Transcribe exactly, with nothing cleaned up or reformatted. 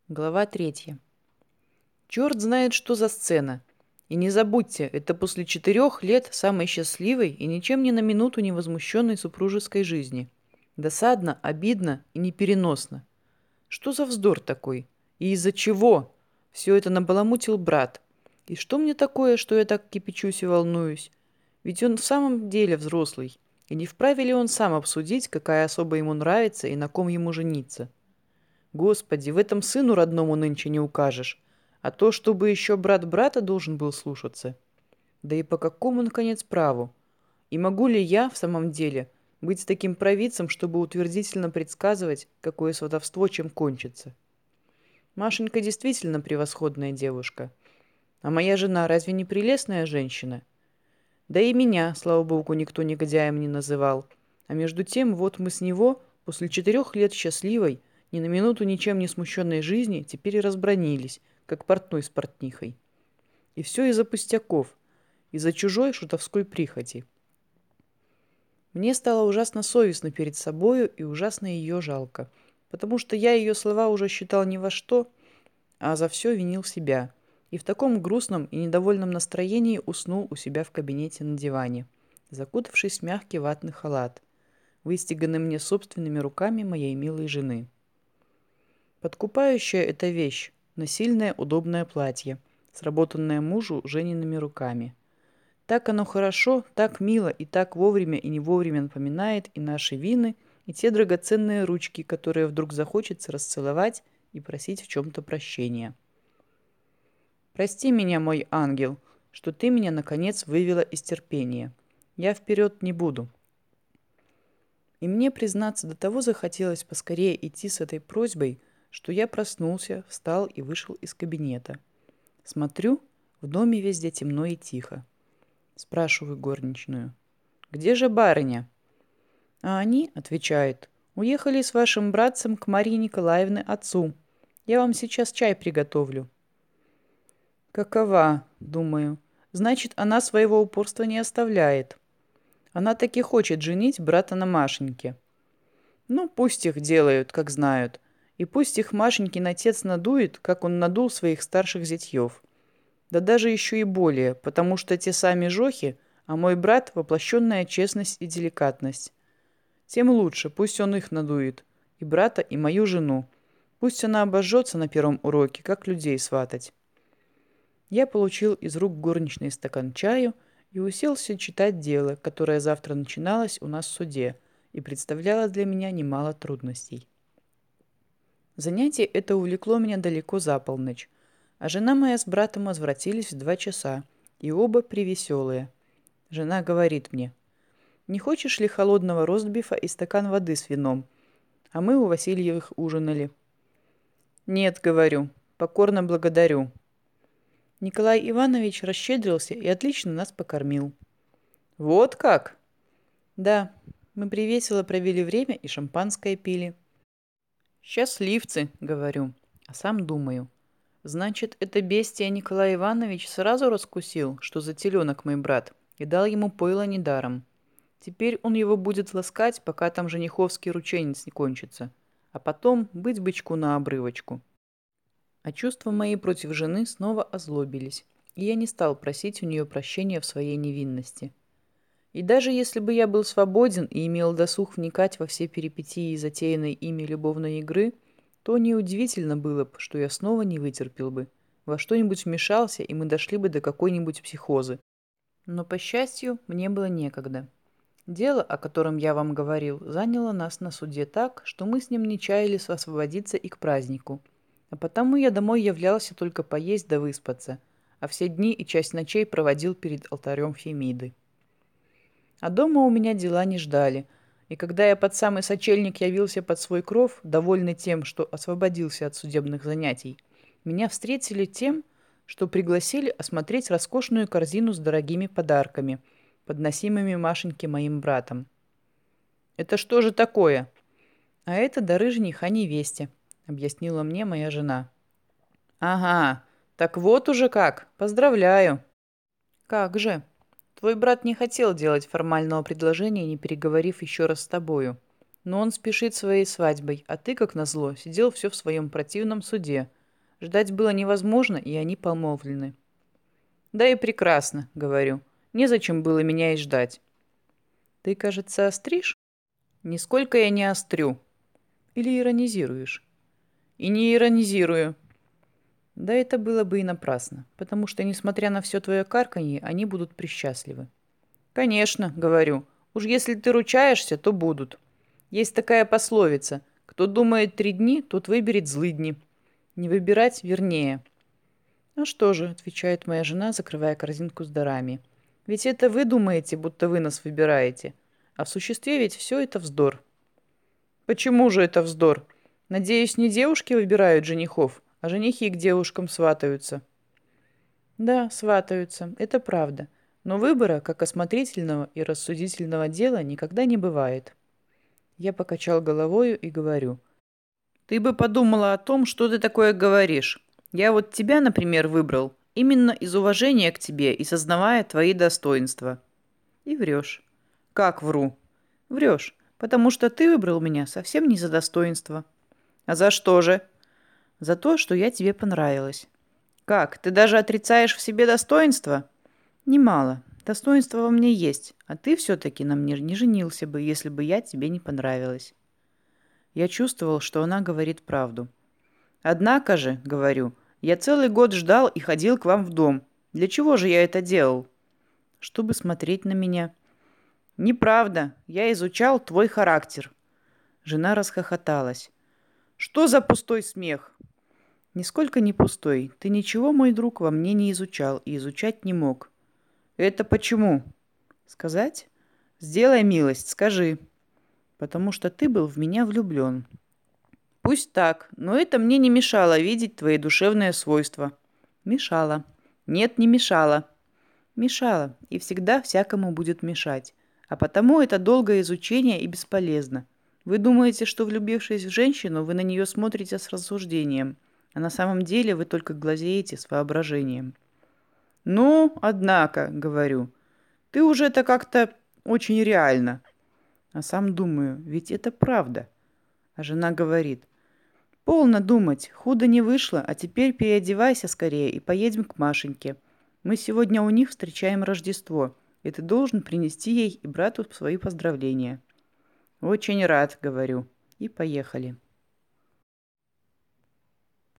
Глава третья. Черт знает, что за сцена. И не забудьте, это после четырех лет самой счастливой и ничем ни на минуту не возмущенной супружеской жизни. Досадно, обидно и непереносно. Что за вздор такой? И из-за чего? Все это набаламутил брат. И что мне такое, что я так кипячусь и волнуюсь? Ведь он в самом деле взрослый. И не вправе ли он сам обсудить, какая особа ему нравится и на ком ему жениться? Господи, в этом сыну родному нынче не укажешь. А то, чтобы еще брат брата должен был слушаться. Да и по какому, наконец, праву? И могу ли я, в самом деле, быть таким провидцем, чтобы утвердительно предсказывать, какое сватовство чем кончится? Машенька действительно превосходная девушка. А моя жена разве не прелестная женщина? Да и меня, слава богу, никто негодяем не называл. А между тем, вот мы с него, после четырех лет счастливой, ни на минуту ничем не смущенной жизни, теперь и разбранились, как портной с портнихой. И все из-за пустяков, из-за чужой шутовской прихоти. Мне стало ужасно совестно перед собою и ужасно ее жалко, потому что я ее слова уже считал ни во что, а за все винил себя. И в таком грустном и недовольном настроении уснул у себя в кабинете на диване, закутавшись в мягкий ватный халат, выстиганный мне собственными руками моей милой жены. Подкупающая эта вещь, насильное удобное платье, сработанное мужу Жениными руками. Так оно хорошо, так мило и так вовремя и не вовремя напоминает и наши вины, и те драгоценные ручки, которые вдруг захочется расцеловать и просить в чем-то прощения. Прости меня, мой ангел, что ты меня, наконец, вывела из терпения. Я вперед не буду. И мне, признаться, до того захотелось поскорее идти с этой просьбой, что я проснулся, встал и вышел из кабинета. Смотрю, в доме везде темно и тихо. Спрашиваю горничную: «Где же барыня?» А они, отвечают, уехали с вашим братцем к Марии Николаевне отцу. Я вам сейчас чай приготовлю. Какова, думаю, значит, она своего упорства не оставляет. Она таки хочет женить брата на Машеньке. Ну, пусть их делают, как знают. И пусть их Машенькин отец надует, как он надул своих старших зятьев. Да даже еще и более, потому что те сами жохи, а мой брат — воплощенная честность и деликатность. Тем лучше, пусть он их надует, и брата, и мою жену. Пусть она обожжется на первом уроке, как людей сватать. Я получил из рук горничной стакан чаю и уселся читать дело, которое завтра начиналось у нас в суде и представляло для меня немало трудностей. Занятие это увлекло меня далеко за полночь, а жена моя с братом возвратились в два часа, и оба привеселые. Жена говорит мне: «Не хочешь ли холодного ростбифа и стакан воды с вином?» А мы у Васильевых ужинали. «Нет, — говорю, — покорно благодарю». Николай Иванович расщедрился и отлично нас покормил. «Вот как?» «Да, мы привесело провели время и шампанское пили». «Счастливцы, — говорю, а сам думаю. Значит, это бестия Николай Иванович сразу раскусил, что за теленок мой брат, и дал ему пойло недаром. Теперь он его будет ласкать, пока там жениховский рученец не кончится, а потом быть бычку на обрывочку». А чувства мои против жены снова озлобились, и я не стал просить у нее прощения в своей невинности. И даже если бы я был свободен и имел досуг вникать во все перипетии затеянной ими любовной игры, то неудивительно было бы, что я снова не вытерпел бы, во что-нибудь вмешался, и мы дошли бы до какой-нибудь психозы. Но, по счастью, мне было некогда. Дело, о котором я вам говорил, заняло нас на суде так, что мы с ним не чаяли освободиться и к празднику. А потому я домой являлся только поесть да выспаться, а все дни и часть ночей проводил перед алтарем Фемиды. А дома у меня дела не ждали, и когда я под самый сочельник явился под свой кров, довольный тем, что освободился от судебных занятий, меня встретили тем, что пригласили осмотреть роскошную корзину с дорогими подарками, подносимыми Машеньке моим братом. «Это что же такое?» «А это дары жениха невесте», — объяснила мне моя жена. «Ага, так вот уже как. Поздравляю». «Как же? Твой брат не хотел делать формального предложения, не переговорив еще раз с тобою. Но он спешит своей свадьбой, а ты, как назло, сидел все в своем противном суде. Ждать было невозможно, и они помолвлены. Да и прекрасно, говорю. Незачем было меня и ждать. Ты, кажется, остришь? Нисколько я не острю. Или иронизируешь? И не иронизирую. Да это было бы и напрасно, потому что, несмотря на все твое карканье, они будут присчастливы. Конечно, говорю. Уж если ты ручаешься, то будут. Есть такая пословица. Кто думает три дни, тот выберет злыдни. Не выбирать вернее. «А что же?» – отвечает моя жена, закрывая корзинку с дарами. «Ведь это вы думаете, будто вы нас выбираете. А в существе ведь все это вздор». «Почему же это вздор? Надеюсь, не девушки выбирают женихов, а женихи к девушкам сватаются». «Да, сватаются, это правда. Но выбора, как осмотрительного и рассудительного дела, никогда не бывает». Я покачал головою и говорю. «Ты бы подумала о том, что ты такое говоришь. Я вот тебя, например, выбрал именно из уважения к тебе и сознавая твои достоинства». И врешь. «Как вру?» «Врешь, потому что ты выбрал меня совсем не за достоинство». «А за что же?» «За то, что я тебе понравилась». «Как, ты даже отрицаешь в себе достоинство?» «Немало. Достоинство во мне есть, а ты все-таки на мне не женился бы, если бы я тебе не понравилась». Я чувствовал, что она говорит правду. «Однако же, — говорю, — я целый год ждал и ходил к вам в дом. Для чего же я это делал?» «Чтобы смотреть на меня». «Неправда. Я изучал твой характер». Жена расхохоталась. «Что за пустой смех?» «Нисколько не пустой. Ты ничего, мой друг, во мне не изучал и изучать не мог». «Это почему?» «Сказать?» «Сделай милость, скажи». «Потому что ты был в меня влюблен». «Пусть так, но это мне не мешало видеть твои душевные свойства». «Мешало». «Нет, не мешало». «Мешало, и всегда всякому будет мешать. А потому это долгое изучение и бесполезно. Вы думаете, что, влюбившись в женщину, вы на нее смотрите с рассуждением, а на самом деле вы только глазеете с воображением». «Ну, однако, — говорю, — ты уже это как-то очень реально». А сам думаю, ведь это правда. А жена говорит: «Полно думать, худо не вышло, а теперь переодевайся скорее и поедем к Машеньке. Мы сегодня у них встречаем Рождество, и ты должен принести ей и брату свои поздравления». «Очень рад, — говорю, — и поехали».